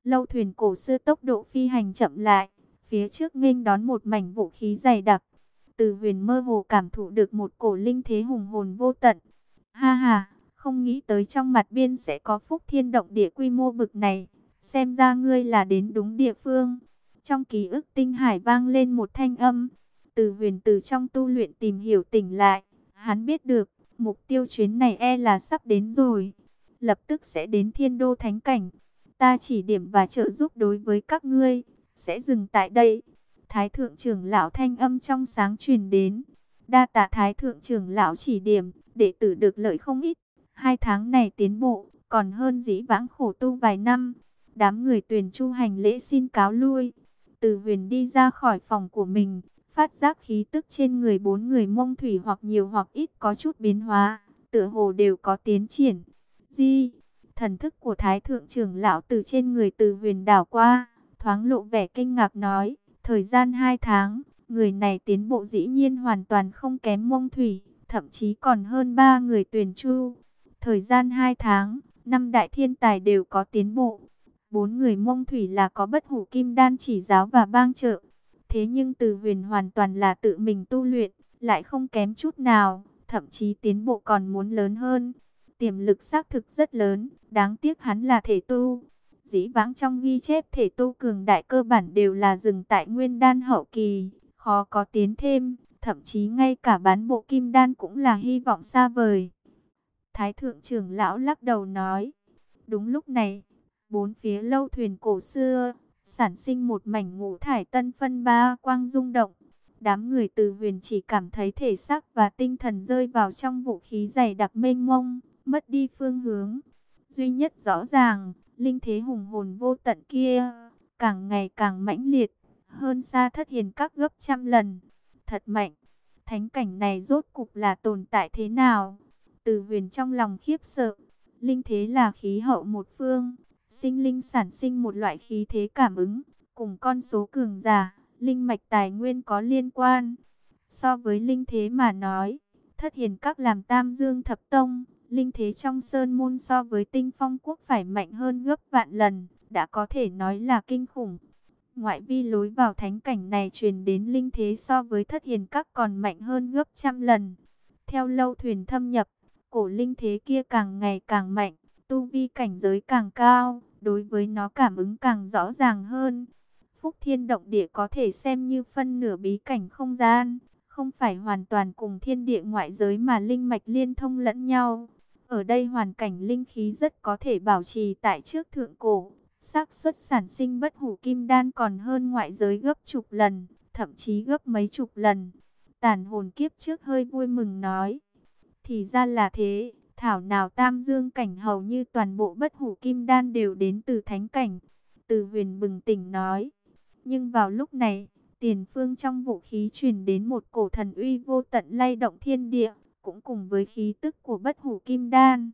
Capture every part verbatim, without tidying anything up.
Lâu thuyền cổ xưa tốc độ phi hành chậm lại, phía trước nghênh đón một mảnh vũ khí dày đặc. Từ Huyền mơ hồ cảm thụ được một cổ linh thế hùng hồn vô tận. Ha ha, không nghĩ tới trong mặt biên sẽ có phúc thiên động địa quy mô bực này. Xem ra ngươi là đến đúng địa phương. Trong ký ức tinh hải vang lên một thanh âm. Từ Huyền từ trong tu luyện tìm hiểu tỉnh lại. Hắn biết được, mục tiêu chuyến này e là sắp đến rồi. Lập tức sẽ đến Thiên Đô Thánh Cảnh. Ta chỉ điểm và trợ giúp đối với các ngươi, sẽ dừng tại đây. Thái thượng trưởng lão thanh âm trong sáng truyền đến. Đa tạ thái thượng trưởng lão chỉ điểm, đệ tử được lợi không ít. Hai tháng này tiến bộ, còn hơn dĩ vãng khổ tu vài năm. Đám người Tuyền Chu hành lễ xin cáo lui. Từ Huyền đi ra khỏi phòng của mình, phát giác khí tức trên người bốn người Mông Thủy hoặc nhiều hoặc ít có chút biến hóa, tựa hồ đều có tiến triển. Di, thần thức của Thái thượng trưởng lão từ trên người Từ Huyền đảo qua, thoáng lộ vẻ kinh ngạc nói, thời gian hai tháng, người này tiến bộ dĩ nhiên hoàn toàn không kém Mông Thủy, thậm chí còn hơn ba người Tuyền Chu. Thời gian hai tháng, năm đại thiên tài đều có tiến bộ. Bốn người Mông Thủy là có Bất Hủ Kim Đan chỉ giáo và bang trợ. Thế nhưng Từ Huyền hoàn toàn là tự mình tu luyện, lại không kém chút nào, thậm chí tiến bộ còn muốn lớn hơn. Tiềm lực xác thực rất lớn, đáng tiếc hắn là thể tu. Dĩ vãng trong ghi chép thể tu cường đại cơ bản đều là dừng tại nguyên đan hậu kỳ, khó có tiến thêm, thậm chí ngay cả bán bộ kim đan cũng là hy vọng xa vời. Thái thượng trưởng lão lắc đầu nói, đúng lúc này, bốn phía lâu thuyền cổ xưa, sản sinh một mảnh ngũ thải tân phân ba quang rung động. Đám người Từ Huyền chỉ cảm thấy thể xác và tinh thần rơi vào trong vũ khí dày đặc mênh mông, mất đi phương hướng. Duy nhất rõ ràng, linh thế hùng hồn vô tận kia, càng ngày càng mãnh liệt, hơn xa Thất Hiền Các gấp trăm lần. Thật mạnh, thánh cảnh này rốt cục là tồn tại thế nào? Từ Huyền trong lòng khiếp sợ, linh thế là khí hậu một phương, sinh linh sản sinh một loại khí thế cảm ứng, cùng con số cường giả, linh mạch tài nguyên có liên quan. So với linh thế mà nói, Thất Hiền Các làm Tam Dương Thập Tông, linh thế trong sơn môn so với Tinh Phong Quốc phải mạnh hơn gấp vạn lần, đã có thể nói là kinh khủng. Ngoại vi lối vào thánh cảnh này truyền đến linh thế so với Thất Hiền Các còn mạnh hơn gấp trăm lần. Theo lâu thuyền thâm nhập, cổ linh thế kia càng ngày càng mạnh, tu vi cảnh giới càng cao, đối với nó cảm ứng càng rõ ràng hơn. Phúc Thiên Động Địa có thể xem như phân nửa bí cảnh không gian, không phải hoàn toàn cùng thiên địa ngoại giới mà linh mạch liên thông lẫn nhau. Ở đây hoàn cảnh linh khí rất có thể bảo trì tại trước thượng cổ, xác suất sản sinh bất hủ kim đan còn hơn ngoại giới gấp chục lần, thậm chí gấp mấy chục lần. Tàn hồn kiếp trước hơi vui mừng nói, thì ra là thế, thảo nào Tam Dương cảnh hầu như toàn bộ bất hủ kim đan đều đến từ thánh cảnh. Từ Huyền bừng tỉnh nói, nhưng vào lúc này, tiền phương trong vũ khí truyền đến một cổ thần uy vô tận lay động thiên địa, cũng cùng với khí tức của bất hủ kim đan.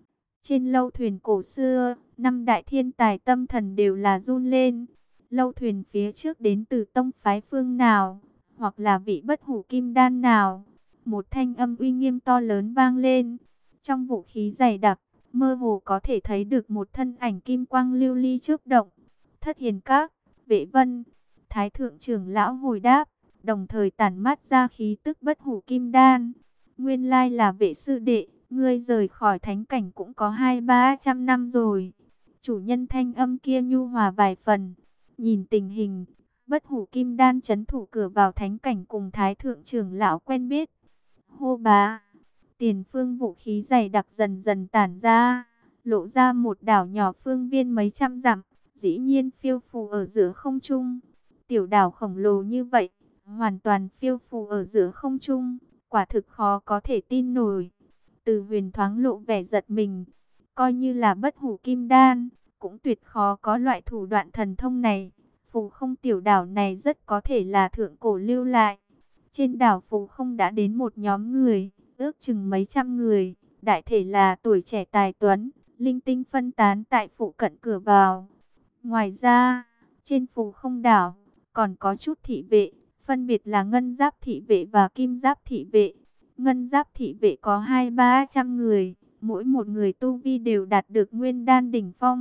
Trên lâu thuyền cổ xưa, năm đại thiên tài tâm thần đều là run lên. Lâu thuyền phía trước đến từ tông phái phương nào, hoặc là vị bất hủ kim đan nào. Một thanh âm uy nghiêm to lớn vang lên. Trong vũ khí dày đặc, mơ hồ có thể thấy được một thân ảnh kim quang lưu ly chớp động. Thất Hiền Các, Vệ Vân, Thái thượng trưởng lão hồi đáp, đồng thời tản mát ra khí tức bất hủ kim đan. Nguyên lai là Vệ sư đệ, ngươi rời khỏi thánh cảnh cũng có hai ba trăm năm rồi. Chủ nhân thanh âm kia nhu hòa vài phần. Nhìn tình hình, bất hủ kim đan trấn thủ cửa vào thánh cảnh cùng Thái thượng trưởng lão quen biết. Hô bá, tiền phương vũ khí dày đặc dần dần tản ra, lộ ra một đảo nhỏ phương viên mấy trăm dặm, dĩ nhiên phiêu phù ở giữa không trung. Tiểu đảo khổng lồ như vậy, hoàn toàn phiêu phù ở giữa không trung, quả thực khó có thể tin nổi. Từ Huyền thoáng lộ vẻ giật mình, coi như là bất hủ kim đan, cũng tuyệt khó có loại thủ đoạn thần thông này. Phù không tiểu đảo này rất có thể là thượng cổ lưu lại. Trên đảo Phù không đã đến một nhóm người, ước chừng mấy trăm người, đại thể là tuổi trẻ tài tuấn, linh tinh phân tán tại phụ cận cửa vào. Ngoài ra, trên Phù không đảo, còn có chút thị vệ, phân biệt là ngân giáp thị vệ và kim giáp thị vệ. Ngân giáp thị vệ có hai ba trăm người, mỗi một người tu vi đều đạt được nguyên đan đỉnh phong,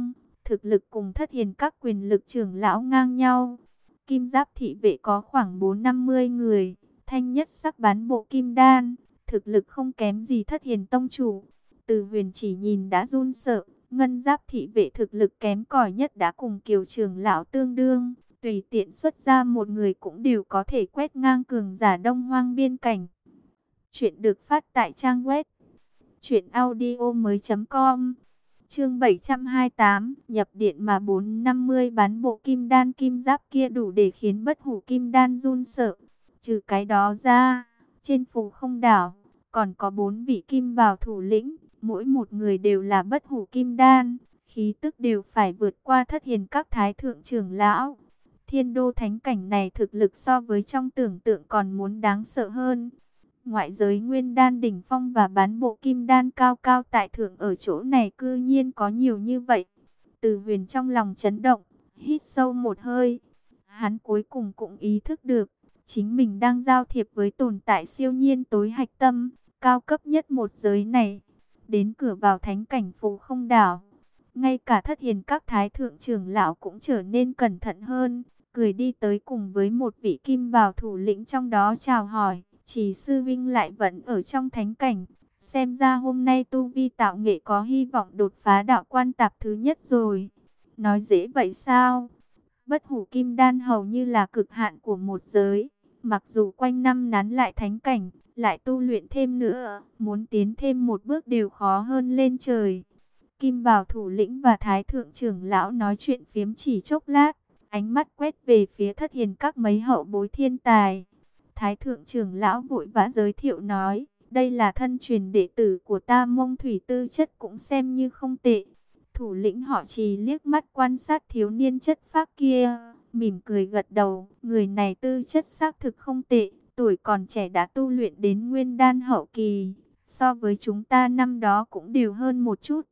thực lực cùng Thất Hiền các quyền lực trưởng lão ngang nhau. Kim Giáp thị vệ có khoảng bốn năm mươi người, thanh nhất sắc bán bộ kim đan, thực lực không kém gì Thất Hiền tông chủ. Từ Huyền chỉ nhìn đã run sợ, Ngân Giáp thị vệ thực lực kém cỏi nhất đã cùng Kiều trưởng lão tương đương, tùy tiện xuất ra một người cũng đều có thể quét ngang cường giả Đông Hoang biên cảnh. Chuyện được phát tại trang web truyện audio mới.com. Chương bảy trăm hai mươi tám, nhập điện mà bốn trăm năm mươi bán bộ kim đan kim giáp kia đủ để khiến Bất Hủ Kim Đan run sợ. Trừ cái đó ra, trên Phù Không đảo còn có bốn vị kim bào thủ lĩnh, mỗi một người đều là Bất Hủ Kim Đan, khí tức đều phải vượt qua Thất Hiền các thái thượng trưởng lão. Thiên đô thánh cảnh này thực lực so với trong tưởng tượng còn muốn đáng sợ hơn. Ngoại giới nguyên đan đỉnh phong và bán bộ kim đan cao cao tại thượng ở chỗ này cư nhiên có nhiều như vậy. Từ Huyền trong lòng chấn động, hít sâu một hơi. Hắn cuối cùng cũng ý thức được, chính mình đang giao thiệp với tồn tại siêu nhiên tối hạch tâm, cao cấp nhất một giới này. Đến cửa vào thánh cảnh Phù Không đảo, ngay cả Thất Hiền các thái thượng trưởng lão cũng trở nên cẩn thận hơn, cười đi tới cùng với một vị kim bào thủ lĩnh trong đó chào hỏi. Chỉ sư vinh lại vẫn ở trong thánh cảnh, xem ra hôm nay tu vi tạo nghệ có hy vọng đột phá đạo quan tạp thứ nhất rồi. Nói dễ vậy sao? Bất Hủ Kim Đan hầu như là cực hạn của một giới, mặc dù quanh năm nán lại thánh cảnh, lại tu luyện thêm nữa, muốn tiến thêm một bước đều khó hơn lên trời. Kim bào thủ lĩnh và thái thượng trưởng lão nói chuyện phiếm chỉ chốc lát, ánh mắt quét về phía Thất Hiền các mấy hậu bối thiên tài. Thái thượng trưởng lão vội vã giới thiệu nói, đây là thân truyền đệ tử của ta, Mông Thủy tư chất cũng xem như không tệ. Thủ lĩnh họ Trì liếc mắt quan sát thiếu niên chất phác kia, mỉm cười gật đầu, người này tư chất xác thực không tệ, tuổi còn trẻ đã tu luyện đến nguyên đan hậu kỳ, so với chúng ta năm đó cũng đều hơn một chút.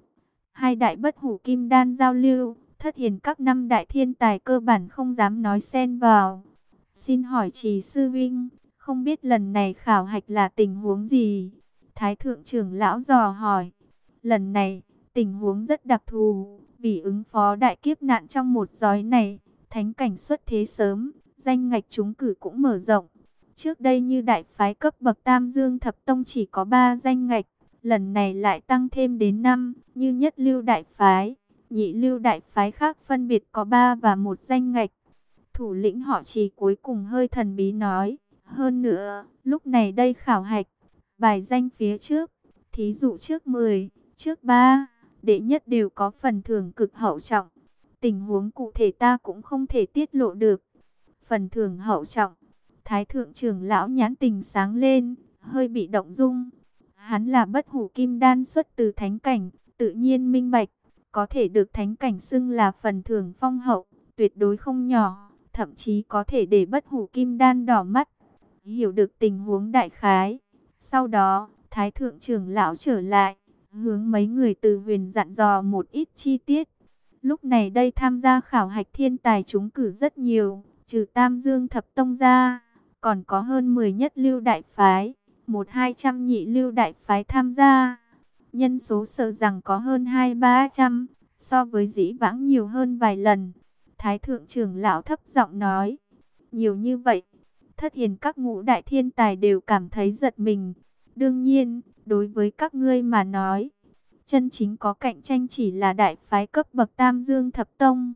Hai đại Bất Hủ Kim Đan giao lưu, Thất Hiền các năm đại thiên tài cơ bản không dám nói xen vào. Xin hỏi Trì sư vinh, không biết lần này khảo hạch là tình huống gì? Thái thượng trưởng lão dò hỏi. Lần này, tình huống rất đặc thù, vì ứng phó đại kiếp nạn trong một giói này, thánh cảnh xuất thế sớm, danh ngạch trúng cử cũng mở rộng. Trước đây như đại phái cấp bậc Tam Dương Thập Tông chỉ có ba danh ngạch, lần này lại tăng thêm đến năm, như nhất lưu đại phái, nhị lưu đại phái khác phân biệt có ba và một danh ngạch. Thủ lĩnh họ Trì cuối cùng hơi thần bí nói, hơn nữa, lúc này đây khảo hạch, bài danh phía trước, thí dụ trước mười, trước ba, đệ nhất đều có phần thưởng cực hậu trọng. Tình huống cụ thể ta cũng không thể tiết lộ được. Phần thưởng hậu trọng, thái thượng trưởng lão nhãn tình sáng lên, hơi bị động dung. Hắn là Bất Hủ Kim Đan xuất từ thánh cảnh, tự nhiên minh bạch, có thể được thánh cảnh xưng là phần thưởng phong hậu, tuyệt đối không nhỏ. Thậm chí có thể để Bất Hủ Kim Đan đỏ mắt. Hiểu được tình huống đại khái, sau đó thái thượng trưởng lão trở lại, hướng mấy người Từ Huyền dặn dò một ít chi tiết. Lúc này đây tham gia khảo hạch thiên tài trúng cử rất nhiều, trừ Tam Dương Thập Tông ra, còn có hơn mười nhất lưu đại phái, một hai trăm nhị lưu đại phái tham gia. Nhân số sợ rằng có hơn hai ba trăm, so với dĩ vãng nhiều hơn vài lần. Thái thượng trưởng lão thấp giọng nói, nhiều như vậy, Thất Hiền các ngũ đại thiên tài đều cảm thấy giật mình. Đương nhiên, đối với các ngươi mà nói, chân chính có cạnh tranh chỉ là đại phái cấp bậc Tam Dương Thập Tông.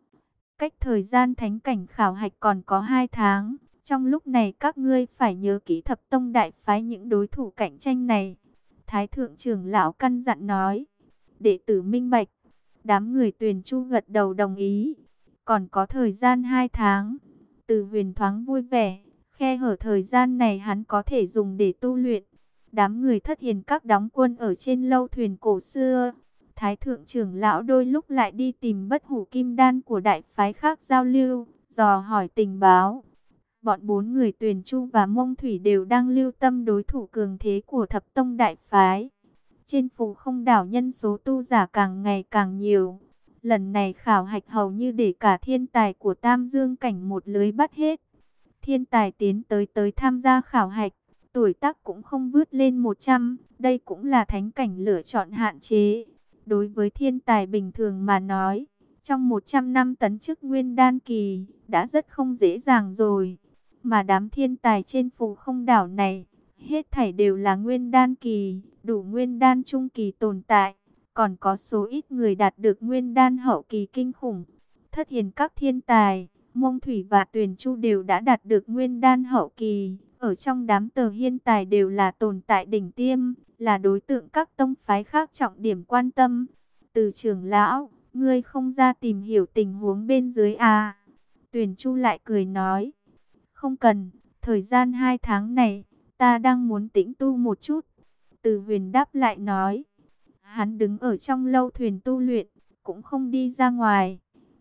Cách thời gian thánh cảnh khảo hạch còn có hai tháng, trong lúc này các ngươi phải nhớ kỹ Thập Tông đại phái những đối thủ cạnh tranh này. Thái thượng trưởng lão căn dặn nói, đệ tử minh bạch. Đám người Tuyền Chu gật đầu đồng ý. Còn có thời gian hai tháng. Từ Huyền thoáng vui vẻ, khe hở thời gian này hắn có thể dùng để tu luyện. Đám người Thất Hiền các đóng quân ở trên lâu thuyền cổ xưa. Thái thượng trưởng lão đôi lúc lại đi tìm Bất Hủ Kim Đan của đại phái khác giao lưu, dò hỏi tình báo. Bọn bốn người Tuyền Chu và Mông Thủy đều đang lưu tâm đối thủ cường thế của Thập Tông đại phái. Trên Phù Không đảo nhân số tu giả càng ngày càng nhiều. Lần này khảo hạch hầu như để cả thiên tài của Tam Dương cảnh một lưới bắt hết. Thiên tài tiến tới tới tham gia khảo hạch, tuổi tác cũng không vượt lên một trăm, đây cũng là thánh cảnh lựa chọn hạn chế. Đối với thiên tài bình thường mà nói, trong một trăm năm tấn chức nguyên đan kỳ, đã rất không dễ dàng rồi. Mà đám thiên tài trên phù không đảo này, hết thảy đều là nguyên đan kỳ, đủ nguyên đan trung kỳ tồn tại. Còn có số ít người đạt được nguyên đan hậu kỳ kinh khủng. Thất hiền các thiên tài, Mông Thủy và Tuyền Chu đều đã đạt được nguyên đan hậu kỳ. Ở trong đám tờ hiên tài đều là tồn tại đỉnh tiêm, là đối tượng các tông phái khác trọng điểm quan tâm. Từ trưởng lão, ngươi không ra tìm hiểu tình huống bên dưới à? Tuyền Chu lại cười nói, không cần, thời gian hai tháng này, ta đang muốn tĩnh tu một chút. Từ Huyền đáp lại nói, hắn đứng ở trong lâu thuyền tu luyện, cũng không đi ra ngoài.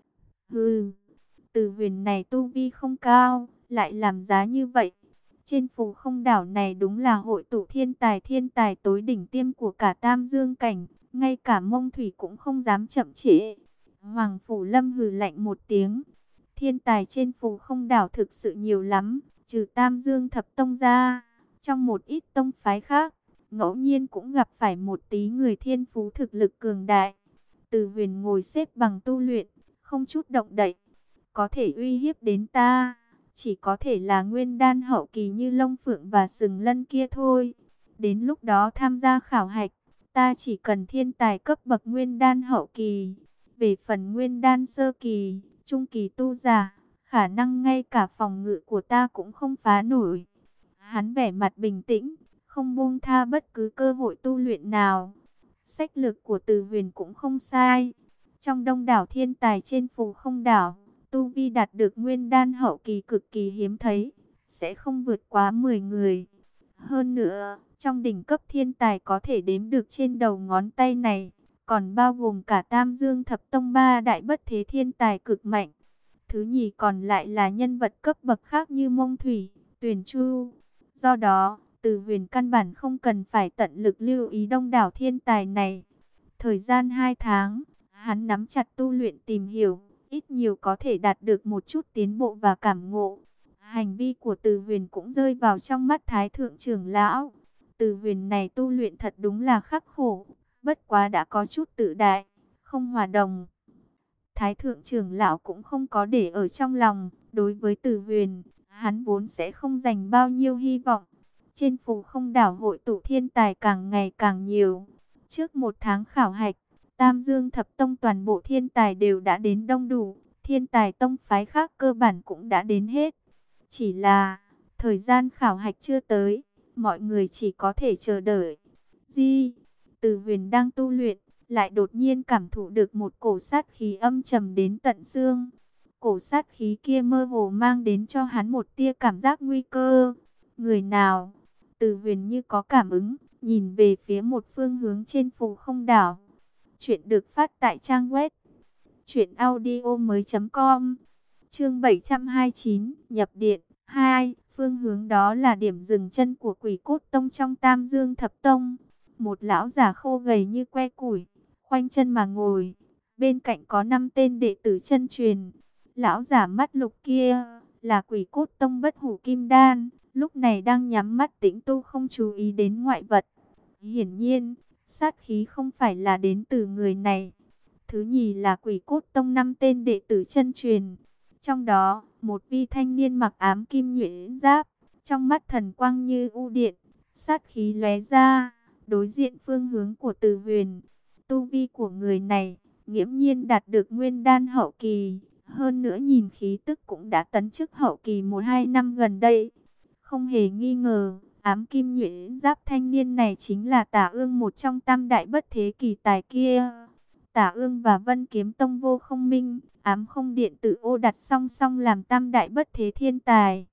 Hừ, Từ Huyền này tu vi không cao, lại làm giá như vậy. Trên phù không đảo này đúng là hội tụ thiên tài thiên tài tối đỉnh tiêm của cả Tam Dương Cảnh, ngay cả Mông Thủy cũng không dám chậm trễ. Hoàng Phủ Lâm hừ lạnh một tiếng, thiên tài trên phù không đảo thực sự nhiều lắm, trừ Tam Dương Thập Tông ra, trong một ít tông phái khác, ngẫu nhiên cũng gặp phải một tí người thiên phú thực lực cường đại. Từ Huyền ngồi xếp bằng tu luyện, không chút động đậy, có thể uy hiếp đến ta chỉ có thể là nguyên đan hậu kỳ như Long Phượng và Sừng Lân kia thôi. Đến lúc đó tham gia khảo hạch, ta chỉ cần thiên tài cấp bậc nguyên đan hậu kỳ. Về phần nguyên đan sơ kỳ, trung kỳ tu giả, khả năng ngay cả phòng ngự của ta cũng không phá nổi. Hắn vẻ mặt bình tĩnh, không buông tha bất cứ cơ hội tu luyện nào. Sách lược của Từ Huyền cũng không sai. Trong đông đảo thiên tài trên phù không đảo, tu vi đạt được nguyên đan hậu kỳ cực kỳ hiếm thấy, sẽ không vượt quá mười người. Hơn nữa, trong đỉnh cấp thiên tài có thể đếm được trên đầu ngón tay này, còn bao gồm cả Tam Dương Thập Tông ba đại bất thế thiên tài cực mạnh. Thứ nhì còn lại là nhân vật cấp bậc khác như Mông Thủy, Tuyền Chu. Do đó, Từ Huyền căn bản không cần phải tận lực lưu ý đông đảo thiên tài này. Thời gian hai tháng, hắn nắm chặt tu luyện tìm hiểu, ít nhiều có thể đạt được một chút tiến bộ và cảm ngộ. Hành vi của Từ Huyền cũng rơi vào trong mắt Thái Thượng trưởng lão. Từ Huyền này tu luyện thật đúng là khắc khổ, bất quá đã có chút tự đại, không hòa đồng. Thái Thượng trưởng lão cũng không có để ở trong lòng, đối với Từ Huyền, hắn vốn sẽ không dành bao nhiêu hy vọng. Trên phù không đảo hội tụ thiên tài càng ngày càng nhiều. Trước một tháng khảo hạch, Tam Dương Thập Tông toàn bộ thiên tài đều đã đến đông đủ, thiên tài tông phái khác cơ bản cũng đã đến hết. Chỉ là, thời gian khảo hạch chưa tới, mọi người chỉ có thể chờ đợi. Di, Từ Huyền đang tu luyện, lại đột nhiên cảm thụ được một cổ sát khí âm trầm đến tận xương. Cổ sát khí kia mơ hồ mang đến cho hắn một tia cảm giác nguy cơ. Người nào? Từ Huyền như có cảm ứng, nhìn về phía một phương hướng trên phù không đảo. Chuyện được phát tại trang web truyện audio mới chấm com. Chương bảy trăm hai mươi chín, nhập điện hai, phương hướng đó là điểm dừng chân của Quỷ Cốt Tông trong Tam Dương Thập Tông. Một lão già khô gầy như que củi, khoanh chân mà ngồi, bên cạnh có năm tên đệ tử chân truyền. Lão giả mắt lục kia là Quỷ Cốt Tông Bất Hủ Kim Đan, lúc này đang nhắm mắt tĩnh tu không chú ý đến ngoại vật. Hiển nhiên, sát khí không phải là đến từ người này. Thứ nhì là Quỷ Cốt Tông năm tên đệ tử chân truyền. Trong đó, một vi thanh niên mặc ám kim nhuyễn giáp, trong mắt thần quang như u điện, sát khí lóe ra, đối diện phương hướng của Từ Huyền. Tu vi của người này, nghiễm nhiên đạt được nguyên đan hậu kỳ, hơn nữa nhìn khí tức cũng đã tấn chức hậu kỳ một hai năm gần đây. Không hề nghi ngờ, ám kim nhuyễn giáp thanh niên này chính là Tả Ương, một trong tam đại bất thế kỳ tài kia. Tả Ương và Vân Kiếm Tông Vô Không Minh, Ám Không Điện tự ô đặt song song làm tam đại bất thế thiên tài.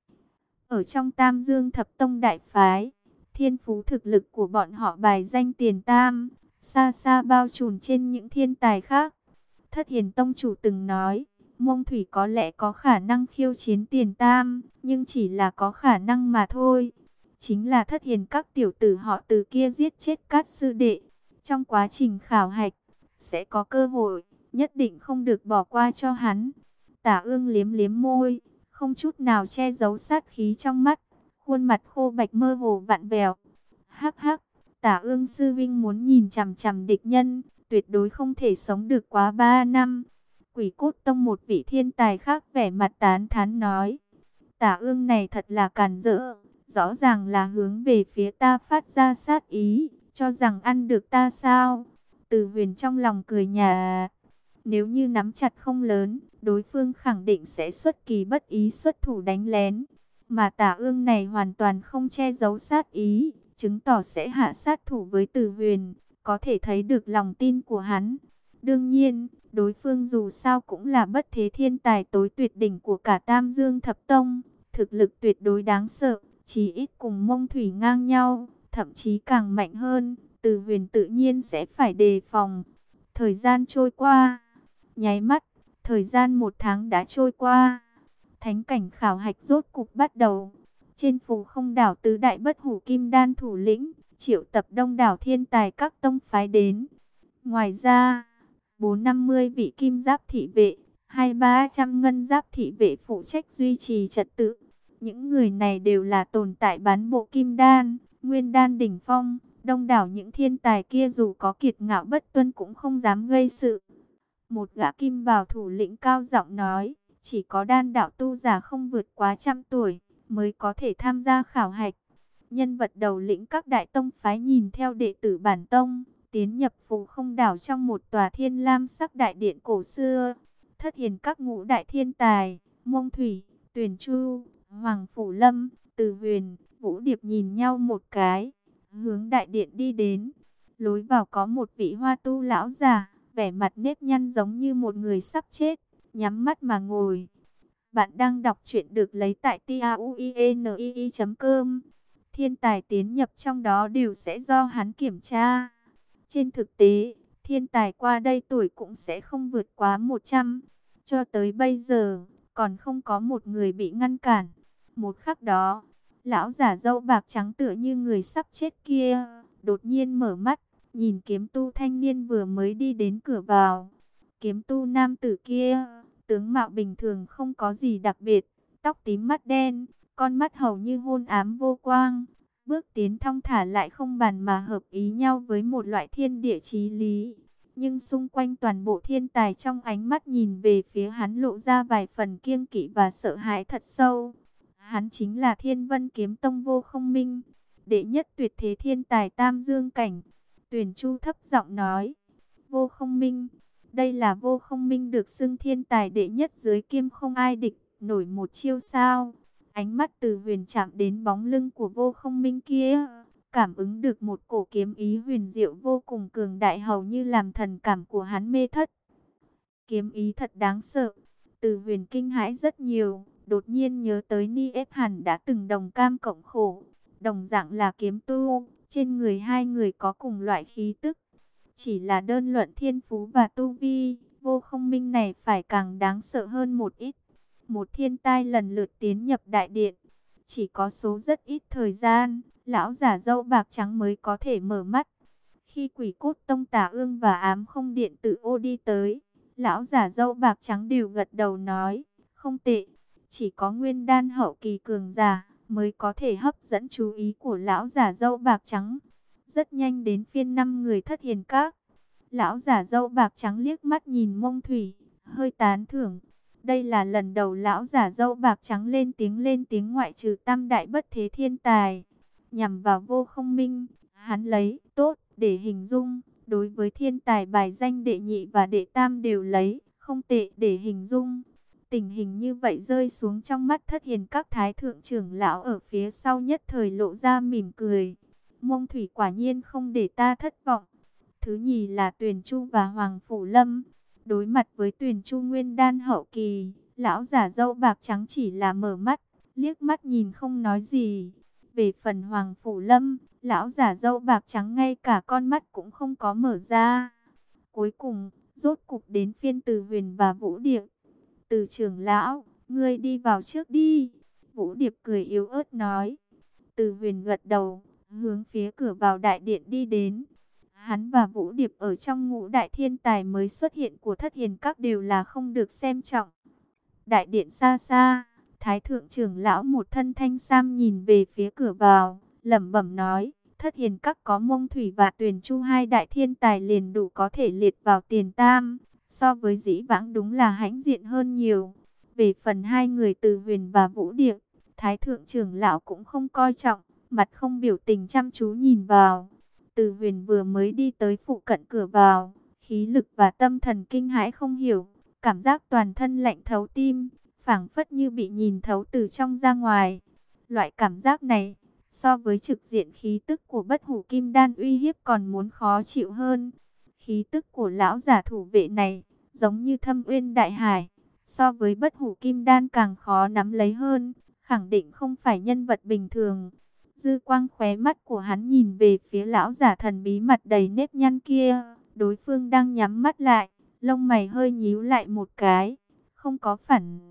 Ở trong Tam Dương Thập Tông đại phái, thiên phú thực lực của bọn họ bài danh tiền tam, xa xa bao trùm trên những thiên tài khác. Thất Hiền Tông chủ từng nói, Mông Thủy có lẽ có khả năng khiêu chiến tiền tam, nhưng chỉ là có khả năng mà thôi. Chính là Thất Hiền các tiểu tử họ Từ kia giết chết các sư đệ. Trong quá trình khảo hạch, sẽ có cơ hội, nhất định không được bỏ qua cho hắn. Tả Ương liếm liếm môi, không chút nào che giấu sát khí trong mắt, khuôn mặt khô bạch mơ hồ vặn vẹo. Hắc hắc, Tả Ương sư vinh muốn nhìn chằm chằm địch nhân, tuyệt đối không thể sống được quá ba năm. Quỷ Cốt Tông một vị thiên tài khác vẻ mặt tán thán nói, Tả Ương này thật là càn rỡ, rõ ràng là hướng về phía ta phát ra sát ý, cho rằng ăn được ta sao? Từ Huyền trong lòng cười nhạt, nếu như nắm chặt không lớn, đối phương khẳng định sẽ xuất kỳ bất ý xuất thủ đánh lén. Mà Tả Ương này hoàn toàn không che giấu sát ý, chứng tỏ sẽ hạ sát thủ với Từ Huyền, có thể thấy được lòng tin của hắn. Đương nhiên, đối phương dù sao cũng là bất thế thiên tài tối tuyệt đỉnh của cả Tam Dương Thập Tông, thực lực tuyệt đối đáng sợ, chí ít cùng Mông Thủy ngang nhau, thậm chí càng mạnh hơn, Từ Huyền tự nhiên sẽ phải đề phòng. Thời gian trôi qua, nháy mắt, thời gian một tháng đã trôi qua. Thánh cảnh khảo hạch rốt cục bắt đầu. Trên phù không đảo tứ đại bất hủ kim đan thủ lĩnh, triệu tập đông đảo thiên tài các tông phái đến. Ngoài ra, bốn năm mươi vị kim giáp thị vệ, hai ba trăm ngân giáp thị vệ phụ trách duy trì trật tự. Những người này đều là tồn tại bán bộ kim đan, nguyên đan đỉnh phong. Đông đảo những thiên tài kia dù có kiệt ngạo bất tuân cũng không dám gây sự. Một gã kim bào thủ lĩnh cao giọng nói, chỉ có đan đạo tu giả không vượt quá trăm tuổi mới có thể tham gia khảo hạch. Nhân vật đầu lĩnh các đại tông phái nhìn theo đệ tử bản tông, tiến nhập phù không đảo trong một tòa thiên lam sắc đại điện cổ xưa. Thất hiền các ngũ đại thiên tài, Mông Thủy, Tuyền Chu, Hoàng Phủ Lâm, Từ Huyền, Vũ Điệp nhìn nhau một cái, hướng đại điện đi đến. Lối vào có một vị hoa tu lão già, vẻ mặt nếp nhăn giống như một người sắp chết, nhắm mắt mà ngồi. Bạn đang đọc truyện được lấy tại tauinii chấm com. Thiên tài tiến nhập trong đó đều sẽ do hắn kiểm tra. Trên thực tế, thiên tài qua đây tuổi cũng sẽ không vượt quá một trăm. Cho tới bây giờ, còn không có một người bị ngăn cản. Một khắc đó, lão giả râu bạc trắng tựa như người sắp chết kia, đột nhiên mở mắt, nhìn kiếm tu thanh niên vừa mới đi đến cửa vào. Kiếm tu nam tử kia, tướng mạo bình thường không có gì đặc biệt, tóc tím mắt đen, con mắt hầu như hôn ám vô quang. Bước tiến thong thả lại không bàn mà hợp ý nhau với một loại thiên địa chí lý. Nhưng xung quanh toàn bộ thiên tài trong ánh mắt nhìn về phía hắn lộ ra vài phần kiêng kỵ và sợ hãi thật sâu. Hắn chính là Thiên Vân Kiếm Tông Vô Không Minh, đệ nhất tuyệt thế thiên tài tam dương cảnh. Tuyền Chu thấp giọng nói, Vô Không Minh, đây là Vô Không Minh được xưng thiên tài đệ nhất dưới Kim Không Ai Địch, nổi một chiêu sao? Ánh mắt Từ Huyền chạm đến bóng lưng của Vô Không Minh kia, cảm ứng được một cổ kiếm ý huyền diệu vô cùng cường đại hầu như làm thần cảm của hắn mê thất. Kiếm ý thật đáng sợ. Từ Huyền kinh hãi rất nhiều, đột nhiên nhớ tới Ni Ép Hàn đã từng đồng cam cộng khổ, đồng dạng là kiếm tu, trên người hai người có cùng loại khí tức. Chỉ là đơn luận thiên phú và tu vi, Vô Không Minh này phải càng đáng sợ hơn một ít. Một thiên tai lần lượt tiến nhập đại điện, chỉ có số rất ít thời gian, lão giả râu bạc trắng mới có thể mở mắt. Khi Quỷ Cốt Tông Tả Ương và Ám Không Điện Tử Ô đi tới, lão giả râu bạc trắng đều gật đầu nói, không tệ, chỉ có nguyên đan hậu kỳ cường giả mới có thể hấp dẫn chú ý của lão giả râu bạc trắng. Rất nhanh đến phiên năm người Thất Hiền Các. Lão giả râu bạc trắng liếc mắt nhìn Mông Thủy, hơi tán thưởng. Đây là lần đầu lão giả râu bạc trắng lên tiếng lên tiếng ngoại trừ tam đại bất thế thiên tài. Nhằm vào Vô Không Minh, hắn lấy tốt để hình dung, đối với thiên tài bài danh đệ nhị và đệ tam đều lấy không tệ để hình dung. Tình hình như vậy rơi xuống trong mắt Thất Hiền Các thái thượng trưởng lão ở phía sau nhất thời lộ ra mỉm cười. Mông Thủy quả nhiên không để ta thất vọng. Thứ nhì là Tuyền Chu và Hoàng Phủ Lâm. Đối mặt với Tuyền Chu nguyên đan hậu kỳ, lão giả râu bạc trắng chỉ là mở mắt, liếc mắt nhìn không nói gì. Về phần Hoàng Phủ Lâm, lão giả râu bạc trắng ngay cả con mắt cũng không có mở ra. Cuối cùng, rốt cục đến phiên Từ Huyền và Vũ Điệp. Từ trưởng lão, ngươi đi vào trước đi. Vũ Điệp cười yếu ớt nói. Từ Huyền gật đầu, hướng phía cửa vào đại điện đi đến. Hắn và Vũ Điệp ở trong ngũ đại thiên tài mới xuất hiện của Thất Hiền Các đều là không được xem trọng. Đại điện xa xa, Thái thượng trưởng lão một thân thanh sam nhìn về phía cửa vào, lẩm bẩm nói, Thất Hiền Các có Mông Thủy và Tuyền Chu hai đại thiên tài liền đủ có thể liệt vào tiền tam, so với dĩ vãng đúng là hãnh diện hơn nhiều. Về phần hai người Từ Huyền và Vũ Điệp, Thái thượng trưởng lão cũng không coi trọng, mặt không biểu tình chăm chú nhìn vào. Từ Huyền vừa mới đi tới phụ cận cửa vào, khí lực và tâm thần kinh hãi không hiểu, cảm giác toàn thân lạnh thấu tim, phảng phất như bị nhìn thấu từ trong ra ngoài. Loại cảm giác này, so với trực diện khí tức của Bất Hủ Kim Đan uy hiếp còn muốn khó chịu hơn. Khí tức của lão giả thủ vệ này, giống như thâm uyên đại hải, so với Bất Hủ Kim Đan càng khó nắm lấy hơn, khẳng định không phải nhân vật bình thường. Dư quang khóe mắt của hắn nhìn về phía lão giả thần bí mặt đầy nếp nhăn kia, đối phương đang nhắm mắt lại, lông mày hơi nhíu lại một cái, không có phản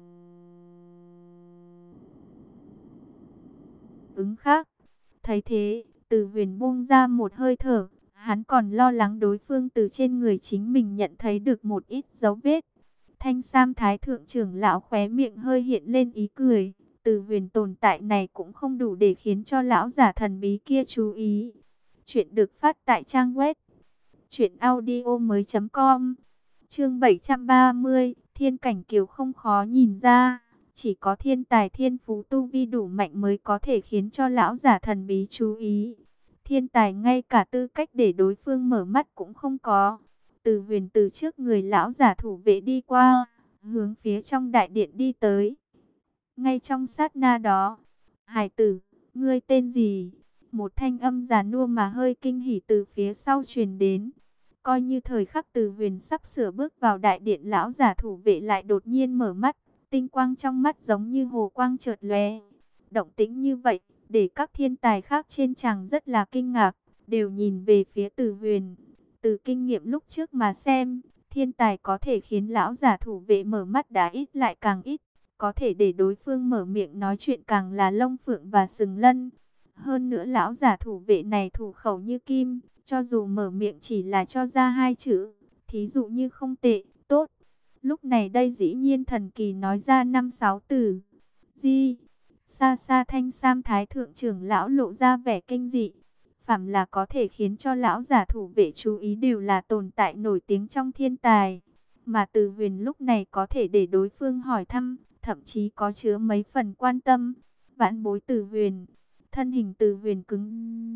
ứng khác. Thấy thế, Từ Huyền buông ra một hơi thở, hắn còn lo lắng đối phương từ trên người chính mình nhận thấy được một ít dấu vết. Thanh Sam Thái thượng trưởng lão khóe miệng hơi hiện lên ý cười, Từ Huyền tồn tại này cũng không đủ để khiến cho lão giả thần bí kia chú ý. Chuyện được phát tại trang web truyện audio mới chấm com. Chương bảy trăm ba mươi, Thiên cảnh kiều không khó nhìn ra, chỉ có thiên tài thiên phú tu vi đủ mạnh mới có thể khiến cho lão giả thần bí chú ý. Thiên tài ngay cả tư cách để đối phương mở mắt cũng không có. Từ Huyền từ trước người lão giả thủ vệ đi qua, hướng phía trong đại điện đi tới. Ngay trong sát na đó, "Hải tử, ngươi tên gì?" Một thanh âm già nua mà hơi kinh hỉ từ phía sau truyền đến. Coi như thời khắc Từ Huyền sắp sửa bước vào đại điện, lão giả thủ vệ lại đột nhiên mở mắt, tinh quang trong mắt giống như hồ quang chợt lóe. Động tĩnh như vậy, để các thiên tài khác trên tràng rất là kinh ngạc, đều nhìn về phía Từ Huyền. Từ kinh nghiệm lúc trước mà xem, thiên tài có thể khiến lão giả thủ vệ mở mắt đã ít lại càng ít, có thể để đối phương mở miệng nói chuyện càng là Long Phượng và Sừng Lân. Hơn nữa lão giả thủ vệ này thủ khẩu như kim, cho dù mở miệng chỉ là cho ra hai chữ, thí dụ như không tệ, tốt. Lúc này đây dĩ nhiên thần kỳ nói ra năm sáu từ. Di, xa xa Thanh Sam Thái thượng trưởng lão lộ ra vẻ kinh dị. Phàm là có thể khiến cho lão giả thủ vệ chú ý đều là tồn tại nổi tiếng trong thiên tài. Mà Từ Huyền lúc này có thể để đối phương hỏi thăm, thậm chí có chứa mấy phần quan tâm. Vãn bối Từ Huyền. Thân hình Từ Huyền cứng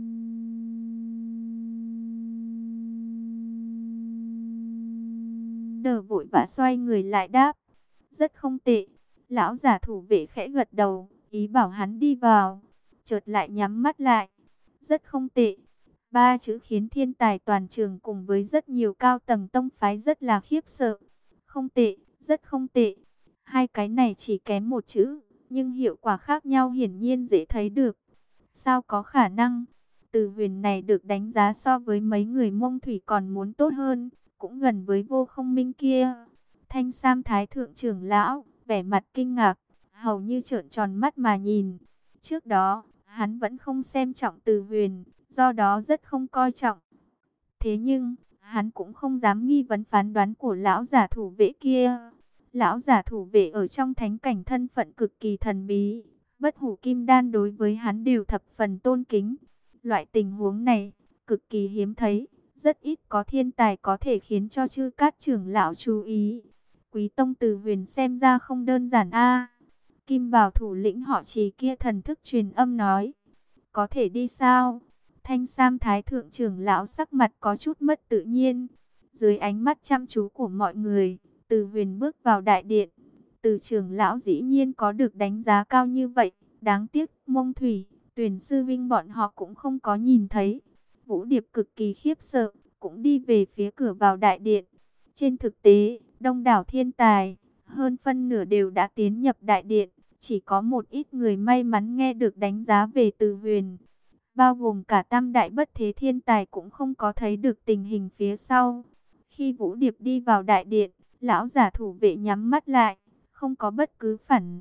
đờ, vội vã xoay người lại đáp: "Rất không tệ." Lão giả thủ vệ khẽ gật đầu, ý bảo hắn đi vào, chợt lại nhắm mắt lại. "Rất không tệ." Ba chữ khiến thiên tài toàn trường cùng với rất nhiều cao tầng tông phái rất là khiếp sợ. Không tệ, rất không tệ. Hai cái này chỉ kém một chữ, nhưng hiệu quả khác nhau hiển nhiên dễ thấy được. Sao có khả năng? Từ Huyền này được đánh giá so với mấy người Mông Thủy còn muốn tốt hơn, cũng gần với Vô Không Minh kia. Thanh Sam Thái thượng trưởng lão, vẻ mặt kinh ngạc, hầu như trợn tròn mắt mà nhìn. Trước đó, hắn vẫn không xem trọng Từ Huyền, do đó rất không coi trọng. Thế nhưng, hắn cũng không dám nghi vấn phán đoán của lão giả thủ vệ kia. Lão giả thủ vệ ở trong thánh cảnh thân phận cực kỳ thần bí, Bất Hủ Kim Đan đối với hắn đều thập phần tôn kính. Loại tình huống này, cực kỳ hiếm thấy, rất ít có thiên tài có thể khiến cho chư cát trưởng lão chú ý. Quý tông Từ Huyền xem ra không đơn giản a. Kim Bảo thủ lĩnh họ Trì kia thần thức truyền âm nói: "Có thể đi sao?" Thanh Sam Thái thượng trưởng lão sắc mặt có chút mất tự nhiên. Dưới ánh mắt chăm chú của mọi người, Từ Huyền bước vào đại điện. Từ trưởng lão dĩ nhiên có được đánh giá cao như vậy, đáng tiếc Mông Thủy, Tuyền sư vinh bọn họ cũng không có nhìn thấy. Vũ Điệp cực kỳ khiếp sợ, cũng đi về phía cửa vào đại điện. Trên thực tế, đông đảo thiên tài, hơn phân nửa đều đã tiến nhập đại điện, chỉ có một ít người may mắn nghe được đánh giá về Từ Huyền. Bao gồm cả tam đại bất thế thiên tài cũng không có thấy được tình hình phía sau. Khi Vũ Điệp đi vào đại điện, lão giả thủ vệ nhắm mắt lại, không có bất cứ phản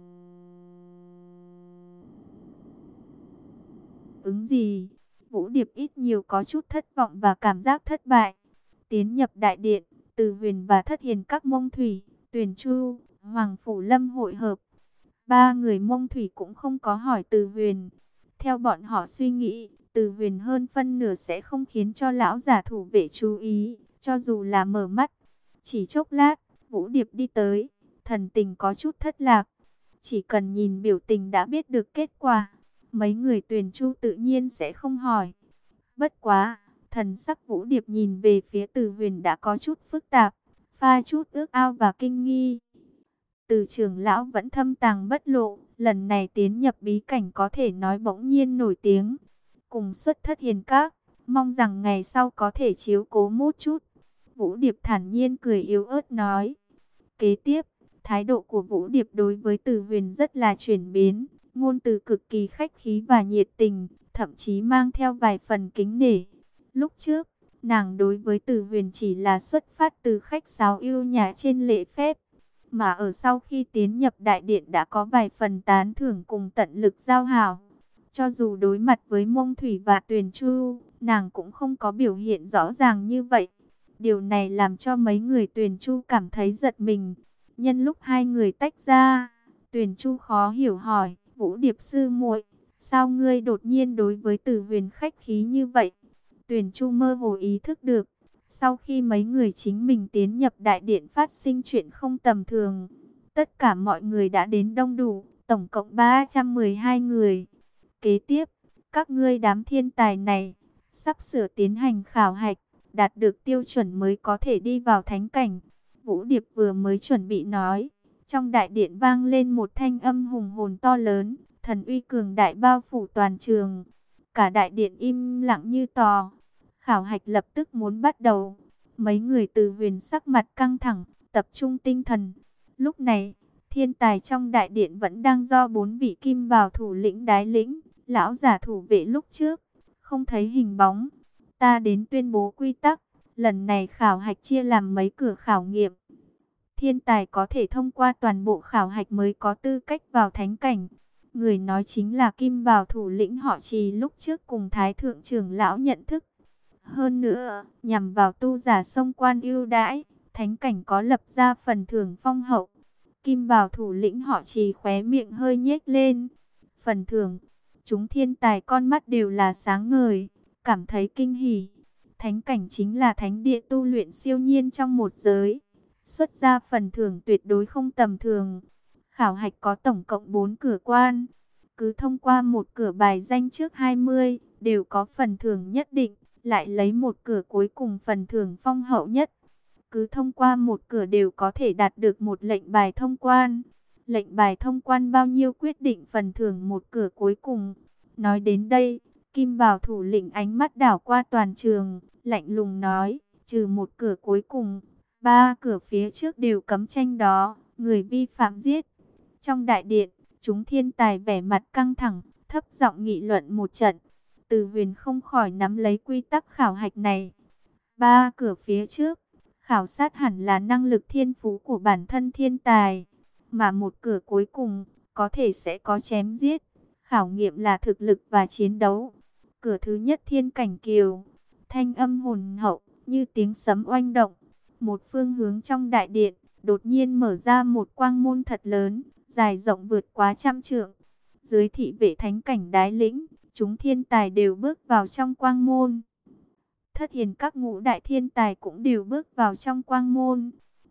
ứng gì. Vũ Điệp ít nhiều có chút thất vọng và cảm giác thất bại. Tiến nhập đại điện, Từ Huyền và Thất Hiền các Mông Thủy, Tuyền Chu, Hoàng Phủ Lâm hội hợp. Ba người Mông Thủy cũng không có hỏi Từ Huyền. Theo bọn họ suy nghĩ, Từ Huyền hơn phân nửa sẽ không khiến cho lão giả thủ vệ chú ý, cho dù là mở mắt. Chỉ chốc lát, Vũ Điệp đi tới, thần tình có chút thất lạc. Chỉ cần nhìn biểu tình đã biết được kết quả. Mấy người Tuyền Chu tự nhiên sẽ không hỏi. Bất quá, thần sắc Vũ Điệp nhìn về phía Từ Huyền đã có chút phức tạp, pha chút ước ao và kinh nghi. Từ trưởng lão vẫn thâm tàng bất lộ, lần này tiến nhập bí cảnh có thể nói bỗng nhiên nổi tiếng. Cùng xuất thất hiền các, mong rằng ngày sau có thể chiếu cố một chút. Vũ Điệp thản nhiên cười yếu ớt nói. Kế tiếp, thái độ của Vũ Điệp đối với Từ Huyền rất là chuyển biến, ngôn từ cực kỳ khách khí và nhiệt tình, thậm chí mang theo vài phần kính nể. Lúc trước, nàng đối với Từ Huyền chỉ là xuất phát từ khách sáo yêu nhã trên lễ phép, mà ở sau khi tiến nhập đại điện đã có vài phần tán thưởng cùng tận lực giao hảo. Cho dù đối mặt với Mông Thủy và Tuyền Chu, nàng cũng không có biểu hiện rõ ràng như vậy. Điều này làm cho mấy người Tuyền Chu cảm thấy giật mình. Nhân lúc hai người tách ra, Tuyền Chu khó hiểu hỏi, Vũ Điệp sư muội, sao ngươi đột nhiên đối với Từ Huyền khách khí như vậy? Tuyền Chu mơ hồ ý thức được, sau khi mấy người chính mình tiến nhập đại điện phát sinh chuyện không tầm thường. Tất cả mọi người đã đến đông đủ, tổng cộng ba trăm mười hai người. Kế tiếp, các ngươi đám thiên tài này, sắp sửa tiến hành khảo hạch, đạt được tiêu chuẩn mới có thể đi vào thánh cảnh. Vũ Điệp vừa mới chuẩn bị nói, trong đại điện vang lên một thanh âm hùng hồn to lớn, thần uy cường đại bao phủ toàn trường. Cả đại điện im lặng như tò. Khảo hạch lập tức muốn bắt đầu. Mấy người Từ Huyền sắc mặt căng thẳng, tập trung tinh thần. Lúc này, thiên tài trong đại điện vẫn đang do bốn vị kim bào thủ lĩnh đái lĩnh, lão giả thủ vệ lúc trước, không thấy hình bóng. Ta đến tuyên bố quy tắc, lần này khảo hạch chia làm mấy cửa khảo nghiệm. Thiên tài có thể thông qua toàn bộ khảo hạch mới có tư cách vào thánh cảnh. Người nói chính là kim bào thủ lĩnh họ Trì lúc trước cùng Thái thượng trưởng lão nhận thức. Hơn nữa, nhằm vào tu giả sông quan ưu đãi, thánh cảnh có lập ra phần thưởng phong hậu. Kim bào thủ lĩnh họ Trì khóe miệng hơi nhếch lên. Phần thưởng, chúng thiên tài con mắt đều là sáng ngời, cảm thấy kinh hỉ. Thánh cảnh chính là thánh địa tu luyện siêu nhiên trong một giới. Xuất ra phần thưởng tuyệt đối không tầm thường. Khảo hạch có tổng cộng bốn cửa quan. Cứ thông qua một cửa bài danh trước hai mươi, đều có phần thưởng nhất định. Lại lấy một cửa cuối cùng phần thưởng phong hậu nhất. Cứ thông qua một cửa đều có thể đạt được một lệnh bài thông quan. Lệnh bài thông quan bao nhiêu quyết định phần thưởng một cửa cuối cùng. Nói đến đây, Kim Bảo thủ lĩnh ánh mắt đảo qua toàn trường, lạnh lùng nói, trừ một cửa cuối cùng, ba cửa phía trước đều cấm tranh đó, người vi phạm giết. Trong đại điện, chúng thiên tài vẻ mặt căng thẳng, thấp giọng nghị luận một trận. Từ Huyền không khỏi nắm lấy quy tắc khảo hạch này. Ba cửa phía trước, khảo sát hẳn là năng lực thiên phú của bản thân thiên tài, mà một cửa cuối cùng, có thể sẽ có chém giết. Khảo nghiệm là thực lực và chiến đấu. Cửa thứ nhất thiên cảnh kiều, thanh âm hồn hậu, như tiếng sấm oanh động. Một phương hướng trong đại điện, đột nhiên mở ra một quang môn thật lớn, dài rộng vượt quá trăm trượng. Dưới thị vệ thánh cảnh đái lĩnh, chúng thiên tài đều bước vào trong quang môn. Thất hiền các ngũ đại thiên tài cũng đều bước vào trong quang môn.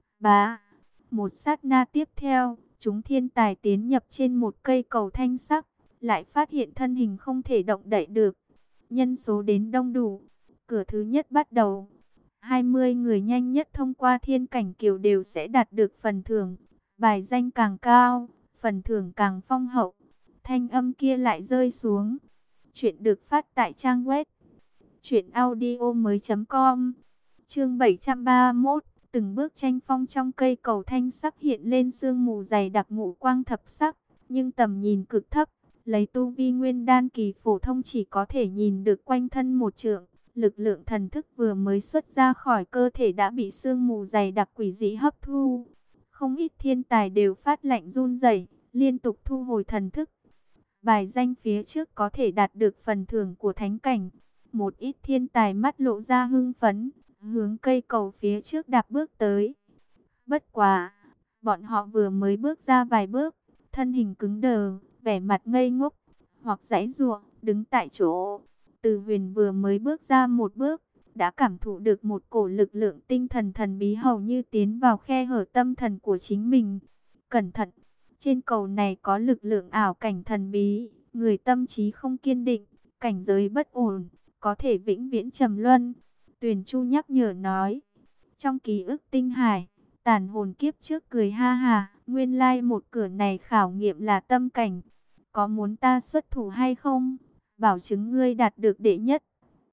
Bá, một sát na tiếp theo, chúng thiên tài tiến nhập trên một cây cầu thanh sắc, lại phát hiện thân hình không thể động đậy được. Nhân số đến đông đủ, cửa thứ nhất bắt đầu. hai mươi người nhanh nhất thông qua thiên cảnh kiều đều sẽ đạt được phần thưởng. Bài danh càng cao, phần thưởng càng phong hậu. Thanh âm kia lại rơi xuống. Chuyện được phát tại trang web truyện audio mới chấm com. Chương bảy trăm ba mươi mốt, từng bước tranh phong trong cây cầu thanh sắc hiện lên sương mù dày đặc ngũ quang thập sắc, nhưng tầm nhìn cực thấp. Lấy tu vi nguyên đan kỳ phổ thông chỉ có thể nhìn được quanh thân một trượng. Lực lượng thần thức vừa mới xuất ra khỏi cơ thể đã bị sương mù dày đặc quỷ dị hấp thu. Không ít thiên tài đều phát lạnh run rẩy, liên tục thu hồi thần thức. Bài danh phía trước có thể đạt được phần thưởng của thánh cảnh. Một ít thiên tài mắt lộ ra hưng phấn, hướng cây cầu phía trước đạp bước tới. Bất quá, bọn họ vừa mới bước ra vài bước, thân hình cứng đờ, vẻ mặt ngây ngốc, hoặc giãy giụa, đứng tại chỗ. Từ Huyền vừa mới bước ra một bước, đã cảm thụ được một cổ lực lượng tinh thần thần bí hầu như tiến vào khe hở tâm thần của chính mình. Cẩn thận, trên cầu này có lực lượng ảo cảnh thần bí, người tâm trí không kiên định, cảnh giới bất ổn, có thể vĩnh viễn trầm luân. Tuyền Chu nhắc nhở nói. Trong ký ức tinh hải, tàn hồn kiếp trước cười ha hà, nguyên lai một cửa này khảo nghiệm là tâm cảnh. Có muốn ta xuất thủ hay không? Bảo chứng ngươi đạt được đệ nhất.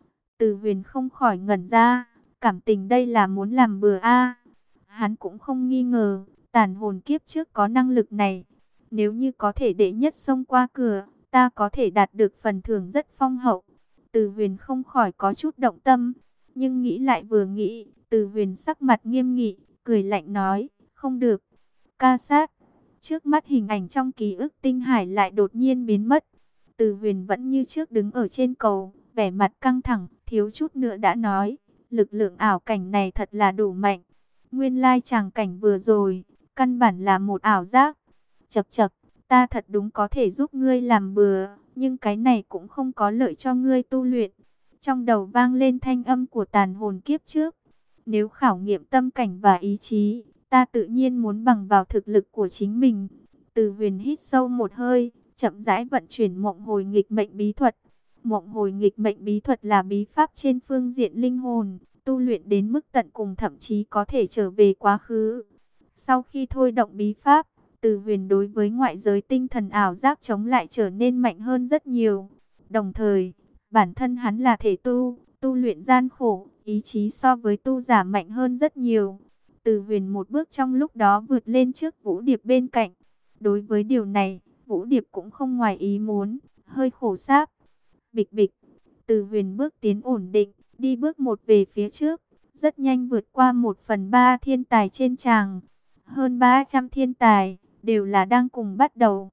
Từ Huyền không khỏi ngẩn ra, cảm tình đây là muốn làm bừa a. Hắn cũng không nghi ngờ, tàn hồn kiếp trước có năng lực này. Nếu như có thể đệ nhất xông qua cửa, ta có thể đạt được phần thưởng rất phong hậu. Từ Huyền không khỏi có chút động tâm, nhưng nghĩ lại vừa nghĩ, Từ Huyền sắc mặt nghiêm nghị, cười lạnh nói, không được. Ca sát, trước mắt hình ảnh trong ký ức tinh hải lại đột nhiên biến mất. Từ Huyền vẫn như trước đứng ở trên cầu, vẻ mặt căng thẳng, thiếu chút nữa đã nói, lực lượng ảo cảnh này thật là đủ mạnh. Nguyên lai tràng cảnh vừa rồi, căn bản là một ảo giác. Chậc chậc, ta thật đúng có thể giúp ngươi làm bừa, nhưng cái này cũng không có lợi cho ngươi tu luyện. Trong đầu vang lên thanh âm của tàn hồn kiếp trước. Nếu khảo nghiệm tâm cảnh và ý chí, ta tự nhiên muốn bằng vào thực lực của chính mình. Từ Huyền hít sâu một hơi, chậm rãi vận chuyển mộng hồi nghịch mệnh bí thuật. Mộng hồi nghịch mệnh bí thuật là bí pháp trên phương diện linh hồn, tu luyện đến mức tận cùng thậm chí có thể trở về quá khứ. Sau khi thôi động bí pháp, Từ Huyền đối với ngoại giới tinh thần ảo giác chống lại trở nên mạnh hơn rất nhiều. Đồng thời, bản thân hắn là thể tu, tu luyện gian khổ, ý chí so với tu giả mạnh hơn rất nhiều. Từ Huyền một bước trong lúc đó vượt lên trước Vũ Điệp bên cạnh. Đối với điều này, Vũ Điệp cũng không ngoài ý muốn, hơi khổ sáp. Bịch bịch, Từ Huyền bước tiến ổn định, đi bước một về phía trước, rất nhanh vượt qua một phần ba thiên tài trên tràng. Hơn ba trăm thiên tài, đều là đang cùng bắt đầu.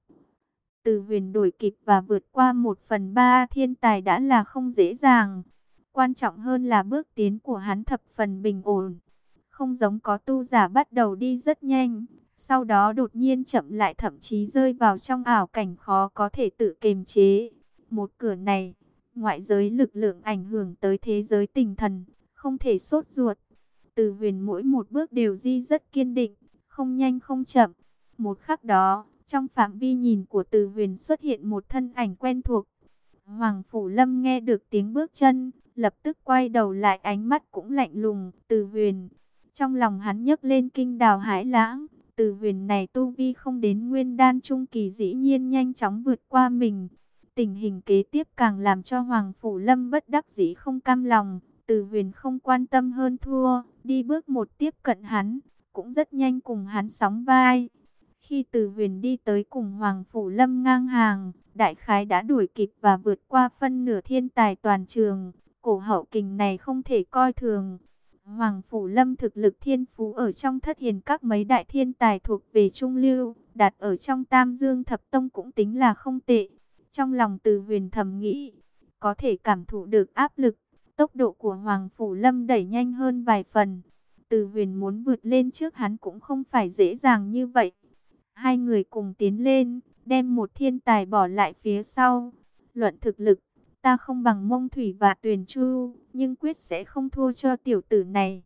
Từ Huyền đuổi kịp và vượt qua một phần ba thiên tài đã là không dễ dàng. Quan trọng hơn là bước tiến của hắn thập phần bình ổn. Không giống có tu giả bắt đầu đi rất nhanh, sau đó đột nhiên chậm lại thậm chí rơi vào trong ảo cảnh khó có thể tự kiềm chế. Một cửa này, ngoại giới lực lượng ảnh hưởng tới thế giới tinh thần, không thể sốt ruột. Từ Huyền mỗi một bước đều di rất kiên định, không nhanh không chậm. Một khắc đó, trong phạm vi nhìn của Từ Huyền xuất hiện một thân ảnh quen thuộc. Hoàng Phủ Lâm nghe được tiếng bước chân, lập tức quay đầu lại, ánh mắt cũng lạnh lùng. Từ Huyền, trong lòng hắn nhấc lên kinh đào hãi lãng. Từ Huyền này tu vi không đến nguyên đan trung kỳ dĩ nhiên nhanh chóng vượt qua mình. Tình hình kế tiếp càng làm cho Hoàng Phủ Lâm bất đắc dĩ không cam lòng. Từ Huyền không quan tâm hơn thua, đi bước một tiếp cận hắn, cũng rất nhanh cùng hắn sóng vai. Khi Từ Huyền đi tới cùng Hoàng Phủ Lâm ngang hàng, đại khái đã đuổi kịp và vượt qua phân nửa thiên tài toàn trường. Cổ hậu kình này không thể coi thường. Hoàng Phủ Lâm thực lực thiên phú ở trong thất hiền các mấy đại thiên tài thuộc về trung lưu, đặt ở trong Tam Dương Thập Tông cũng tính là không tệ. Trong lòng Từ Huyền thầm nghĩ, có thể cảm thụ được áp lực, tốc độ của Hoàng Phủ Lâm đẩy nhanh hơn vài phần. Từ Huyền muốn vượt lên trước hắn cũng không phải dễ dàng như vậy. Hai người cùng tiến lên, đem một thiên tài bỏ lại phía sau. Luận thực lực, ta không bằng Mông Thủy và Tuyền Chu, nhưng quyết sẽ không thua cho tiểu tử này.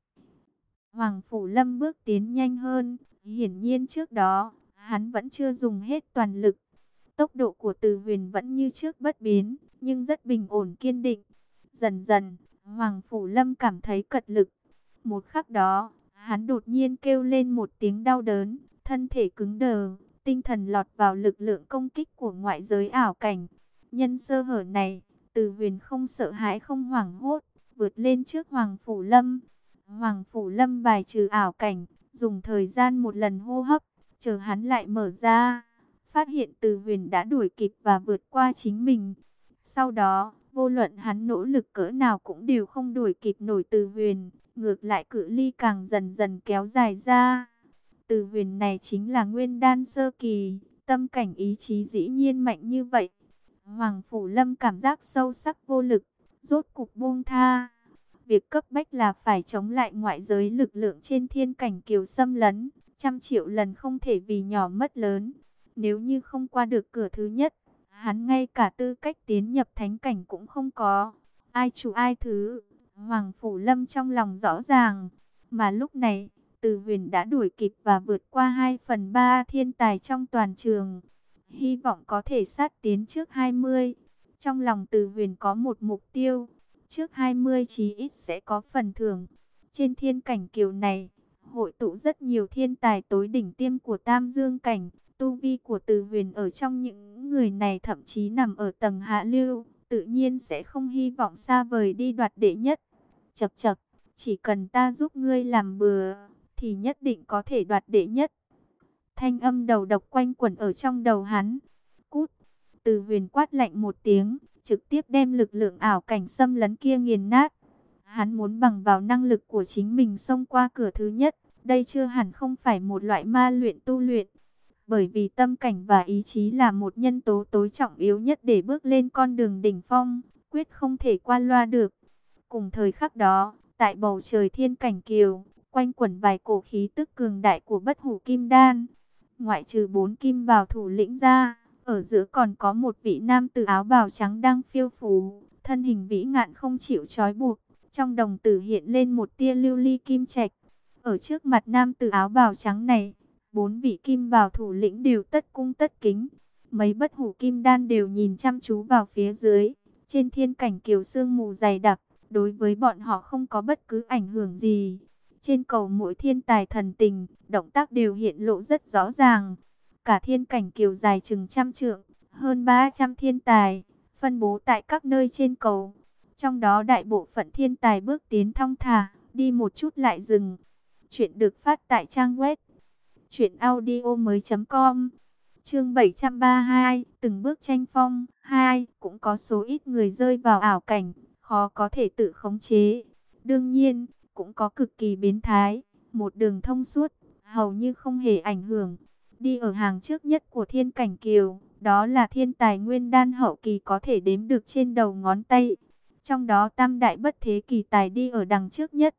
Hoàng Phủ Lâm bước tiến nhanh hơn, hiển nhiên trước đó, hắn vẫn chưa dùng hết toàn lực. Tốc độ của Từ Huyền vẫn như trước bất biến, nhưng rất bình ổn kiên định. Dần dần, Hoàng Phủ Lâm cảm thấy cật lực. Một khắc đó, hắn đột nhiên kêu lên một tiếng đau đớn, thân thể cứng đờ, tinh thần lọt vào lực lượng công kích của ngoại giới ảo cảnh. Nhân sơ hở này, Từ Huyền không sợ hãi không hoảng hốt, vượt lên trước Hoàng Phủ Lâm. Hoàng Phủ Lâm bài trừ ảo cảnh, dùng thời gian một lần hô hấp, chờ hắn lại mở ra, phát hiện Từ Huyền đã đuổi kịp và vượt qua chính mình. Sau đó, vô luận hắn nỗ lực cỡ nào cũng đều không đuổi kịp nổi Từ Huyền, ngược lại cự ly càng dần dần kéo dài ra. Từ Huyền này chính là nguyên đan sơ kỳ, tâm cảnh ý chí dĩ nhiên mạnh như vậy. Hoàng Phủ Lâm cảm giác sâu sắc vô lực, rốt cục buông tha. Việc cấp bách là phải chống lại ngoại giới lực lượng trên thiên cảnh kiều xâm lấn, trăm triệu lần không thể vì nhỏ mất lớn. Nếu như không qua được cửa thứ nhất, Hắn ngay cả tư cách tiến nhập thánh cảnh cũng không có. Ai chủ ai thứ, Hoàng Phủ Lâm trong lòng rõ ràng. Mà lúc này, Từ Huyền đã đuổi kịp và vượt qua hai phần ba thiên tài trong toàn trường. Hy vọng có thể sát tiến trước hai mươi. Trong lòng Từ Huyền có một mục tiêu. Trước hai mươi chí ít sẽ có phần thưởng. Trên thiên cảnh kiều này, hội tụ rất nhiều thiên tài tối đỉnh tiêm của Tam Dương cảnh. Tu vi của Từ Huyền ở trong những người này thậm chí nằm ở tầng hạ lưu. Tự nhiên sẽ không hy vọng xa vời đi đoạt đệ nhất. Chậc chậc, chỉ cần ta giúp ngươi làm bừa, thì nhất định có thể đoạt đệ nhất. Thanh âm đầu độc quanh quẩn ở trong đầu hắn. Cút! Từ Huyền quát lạnh một tiếng, trực tiếp đem lực lượng ảo cảnh xâm lấn kia nghiền nát. Hắn muốn bằng vào năng lực của chính mình xông qua cửa thứ nhất. Đây chưa hẳn không phải một loại ma luyện tu luyện. Bởi vì tâm cảnh và ý chí là một nhân tố tối trọng yếu nhất để bước lên con đường đỉnh phong, quyết không thể qua loa được. Cùng thời khắc đó, tại bầu trời thiên cảnh kiều, quanh quẩn vài cổ khí tức cường đại của bất hủ kim đan. Ngoại trừ bốn kim bào thủ lĩnh ra, ở giữa còn có một vị nam tử áo bào trắng đang phiêu phù, thân hình vĩ ngạn không chịu trói buộc. Trong đồng tử hiện lên một tia lưu ly kim trạch. Ở trước mặt nam tử áo bào trắng này, bốn vị kim bào thủ lĩnh đều tất cung tất kính. Mấy bất hủ kim đan đều nhìn chăm chú vào phía dưới. Trên thiên cảnh kiều sương mù dày đặc, đối với bọn họ không có bất cứ ảnh hưởng gì. Trên cầu mỗi thiên tài thần tình, động tác đều hiện lộ rất rõ ràng. Cả thiên cảnh kiều dài chừng trăm trượng, hơn ba trăm thiên tài, phân bố tại các nơi trên cầu. Trong đó đại bộ phận thiên tài bước tiến thong thả, đi một chút lại dừng. Chuyện được phát tại trang web truyện audio mới chấm com. Chương bảy trăm ba mươi hai, từng bước tranh phong. Hai, cũng có số ít người rơi vào ảo cảnh, khó có thể tự khống chế. Đương nhiên, cũng có cực kỳ biến thái, một đường thông suốt, hầu như không hề ảnh hưởng. Đi ở hàng trước nhất của thiên cảnh kiều, đó là thiên tài nguyên đan hậu kỳ có thể đếm được trên đầu ngón tay. Trong đó tam đại bất thế kỳ tài đi ở đằng trước nhất.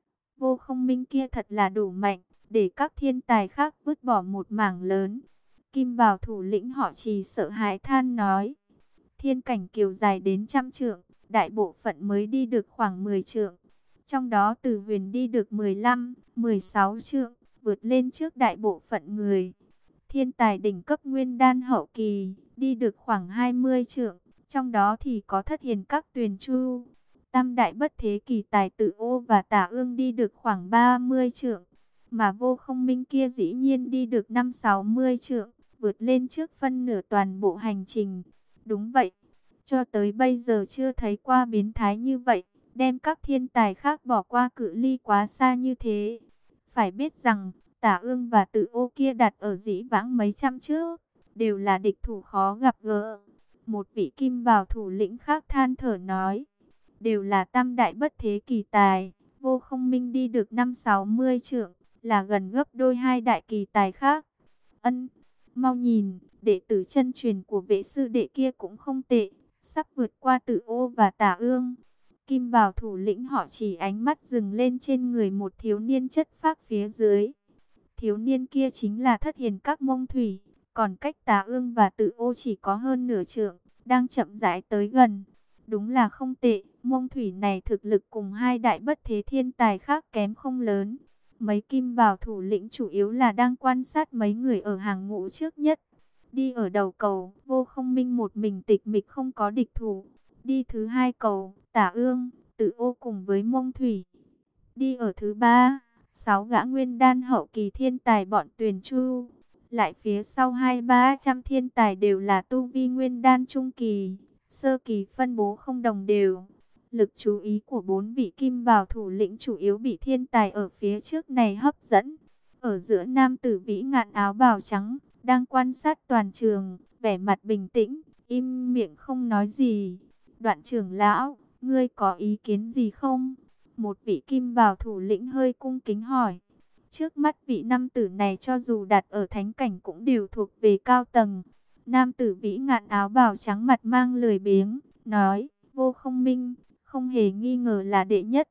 Vô Không Minh kia thật là đủ mạnh, để các thiên tài khác vứt bỏ một mảng lớn. Kim bào thủ lĩnh họ Trì sợ hãi than nói. Thiên cảnh kiều dài đến trăm trượng, đại bộ phận mới đi được khoảng mười trượng. Trong đó Từ Huyền đi được mười lăm, mười sáu trượng, vượt lên trước đại bộ phận người. Thiên tài đỉnh cấp nguyên đan hậu kỳ, đi được khoảng hai mươi trượng. Trong đó thì có Thất Hiền các Tuyền Chu. Tam đại bất thế kỳ tài Tự Ô và Tả Ương đi được khoảng ba mươi trượng. Mà Vô Không Minh kia dĩ nhiên đi được năm sáu mươi trượng, vượt lên trước phân nửa toàn bộ hành trình. Đúng vậy, cho tới bây giờ chưa thấy qua biến thái như vậy, đem các thiên tài khác bỏ qua cự ly quá xa như thế. Phải biết rằng, Tả Ương và Tự Ô kia đặt ở dĩ vãng mấy trăm trước, đều là địch thủ khó gặp gỡ. Một vị kim bào thủ lĩnh khác than thở nói, đều là tam đại bất thế kỳ tài, Vô Không Minh đi được năm sáu mươi trượng, là gần gấp đôi hai đại kỳ tài khác. Ân, mau nhìn, đệ tử chân truyền của vệ sư đệ kia cũng không tệ, sắp vượt qua Tự Ô và Tả Ương. Kim bào thủ lĩnh họ chỉ ánh mắt dừng lên trên người một thiếu niên chất phác phía dưới. Thiếu niên kia chính là Thất Hiền các Mông Thủy, còn cách Tả Ương và Tự Ô chỉ có hơn nửa trượng, đang chậm rãi tới gần. Đúng là không tệ, Mông Thủy này thực lực cùng hai đại bất thế thiên tài khác kém không lớn. Mấy kim bào thủ lĩnh chủ yếu là đang quan sát mấy người ở hàng ngũ trước nhất. Đi ở đầu cầu, Vô Không Minh một mình tịch mịch không có địch thủ. Đi thứ hai cầu, Tả Ương, Tự Ô cùng với Mông Thủy. Đi ở thứ ba, sáu gã nguyên đan hậu kỳ thiên tài bọn Tuyền Chu. Lại phía sau hai ba trăm thiên tài đều là tu vi nguyên đan trung kỳ, sơ kỳ phân bố không đồng đều. Lực chú ý của bốn vị kim bào thủ lĩnh chủ yếu bị thiên tài ở phía trước này hấp dẫn. Ở giữa nam tử vĩ ngạn áo bào trắng, đang quan sát toàn trường, vẻ mặt bình tĩnh, im miệng không nói gì. Đoạn trưởng lão, ngươi có ý kiến gì không? Một vị kim bào thủ lĩnh hơi cung kính hỏi. Trước mắt vị nam tử này cho dù đặt ở thánh cảnh cũng đều thuộc về cao tầng. Nam tử vĩ ngạn áo bào trắng mặt mang lười biếng, nói, Vô Không Minh, không hề nghi ngờ là đệ nhất.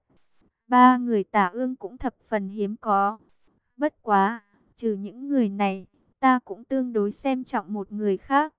Ba người Tả Ương cũng thập phần hiếm có. Bất quá, trừ những người này, ta cũng tương đối xem trọng một người khác.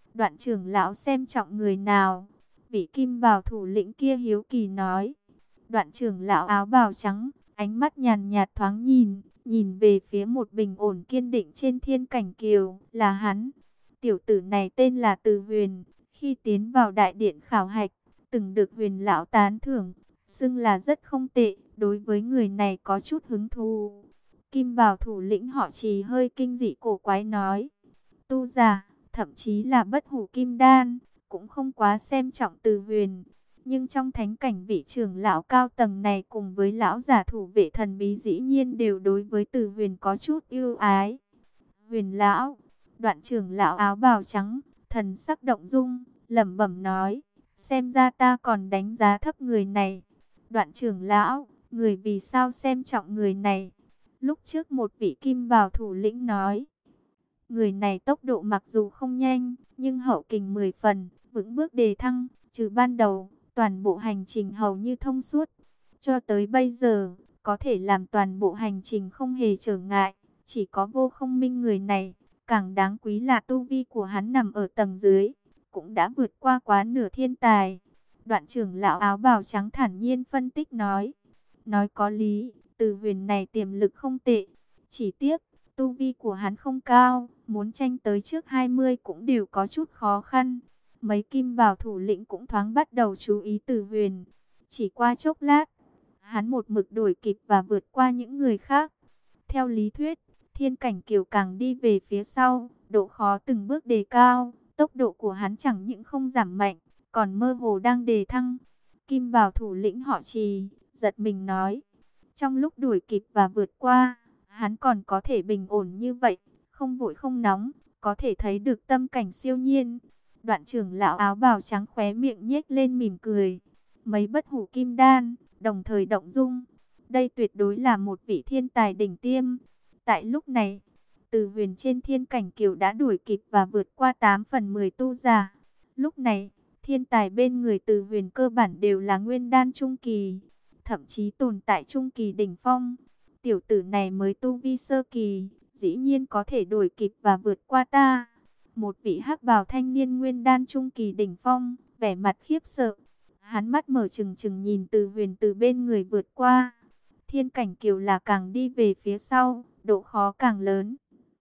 Đoạn trưởng lão xem trọng người nào? Vị kim bào thủ lĩnh kia hiếu kỳ nói. Đoạn trưởng lão áo bào trắng, ánh mắt nhàn nhạt thoáng nhìn, nhìn về phía một bình ổn kiên định trên thiên cảnh kiều, là hắn. Tiểu tử này tên là Từ Huyền, khi tiến vào đại điện khảo hạch, từng được Huyền lão tán thưởng, xưng là rất không tệ, đối với người này có chút hứng thú. Kim bào thủ lĩnh họ Trì hơi kinh dị cổ quái nói, tu giả, thậm chí là bất hủ kim đan, cũng không quá xem trọng Từ Huyền. Nhưng trong thánh cảnh vị trưởng lão cao tầng này cùng với lão giả thủ vệ thần bí dĩ nhiên đều đối với Từ Huyền có chút yêu ái. Huyền lão, đoạn trưởng lão áo bào trắng, thần sắc động dung, lẩm bẩm nói, xem ra ta còn đánh giá thấp người này. Đoạn trưởng lão, người vì sao xem trọng người này? Lúc trước một vị kim bào thủ lĩnh nói, người này tốc độ mặc dù không nhanh, nhưng hậu kình mười phần, vững bước đề thăng, trừ ban đầu, toàn bộ hành trình hầu như thông suốt. Cho tới bây giờ, có thể làm toàn bộ hành trình không hề trở ngại, chỉ có Vô Không Minh người này, càng đáng quý là tu vi của hắn nằm ở tầng dưới, cũng đã vượt qua quá nửa thiên tài. Đoạn trưởng lão áo bào trắng thản nhiên phân tích nói, nói có lý, Từ Huyền này tiềm lực không tệ, chỉ tiếc, tu vi của hắn không cao, muốn tranh tới trước hai mươi cũng đều có chút khó khăn. Mấy kim bào thủ lĩnh cũng thoáng bắt đầu chú ý Từ Huyền. Chỉ qua chốc lát, hắn một mực đuổi kịp và vượt qua những người khác. Theo lý thuyết, thiên cảnh kiều càng đi về phía sau, độ khó từng bước đề cao, tốc độ của hắn chẳng những không giảm mạnh, còn mơ hồ đang đề thăng. Kim bào thủ lĩnh họ Trì, giật mình nói, trong lúc đuổi kịp và vượt qua, hắn còn có thể bình ổn như vậy, không vội không nóng, có thể thấy được tâm cảnh siêu nhiên. Đoạn trưởng lão áo bào trắng khóe miệng nhếch lên mỉm cười. Mấy bất hủ kim đan, đồng thời động dung. Đây tuyệt đối là một vị thiên tài đỉnh tiêm. Tại lúc này, Từ Huyền trên thiên cảnh kiều đã đuổi kịp và vượt qua tám phần mười tu giả. Lúc này, thiên tài bên người Từ Huyền cơ bản đều là nguyên đan trung kỳ, thậm chí tồn tại trung kỳ đỉnh phong. Tiểu tử này mới tu vi sơ kỳ, dĩ nhiên có thể đuổi kịp và vượt qua ta. Một vị hắc bào thanh niên nguyên đan trung kỳ đỉnh phong, vẻ mặt khiếp sợ. Hắn mắt mở trừng trừng nhìn Từ Huyền từ bên người vượt qua. Thiên cảnh kiều là càng đi về phía sau, độ khó càng lớn.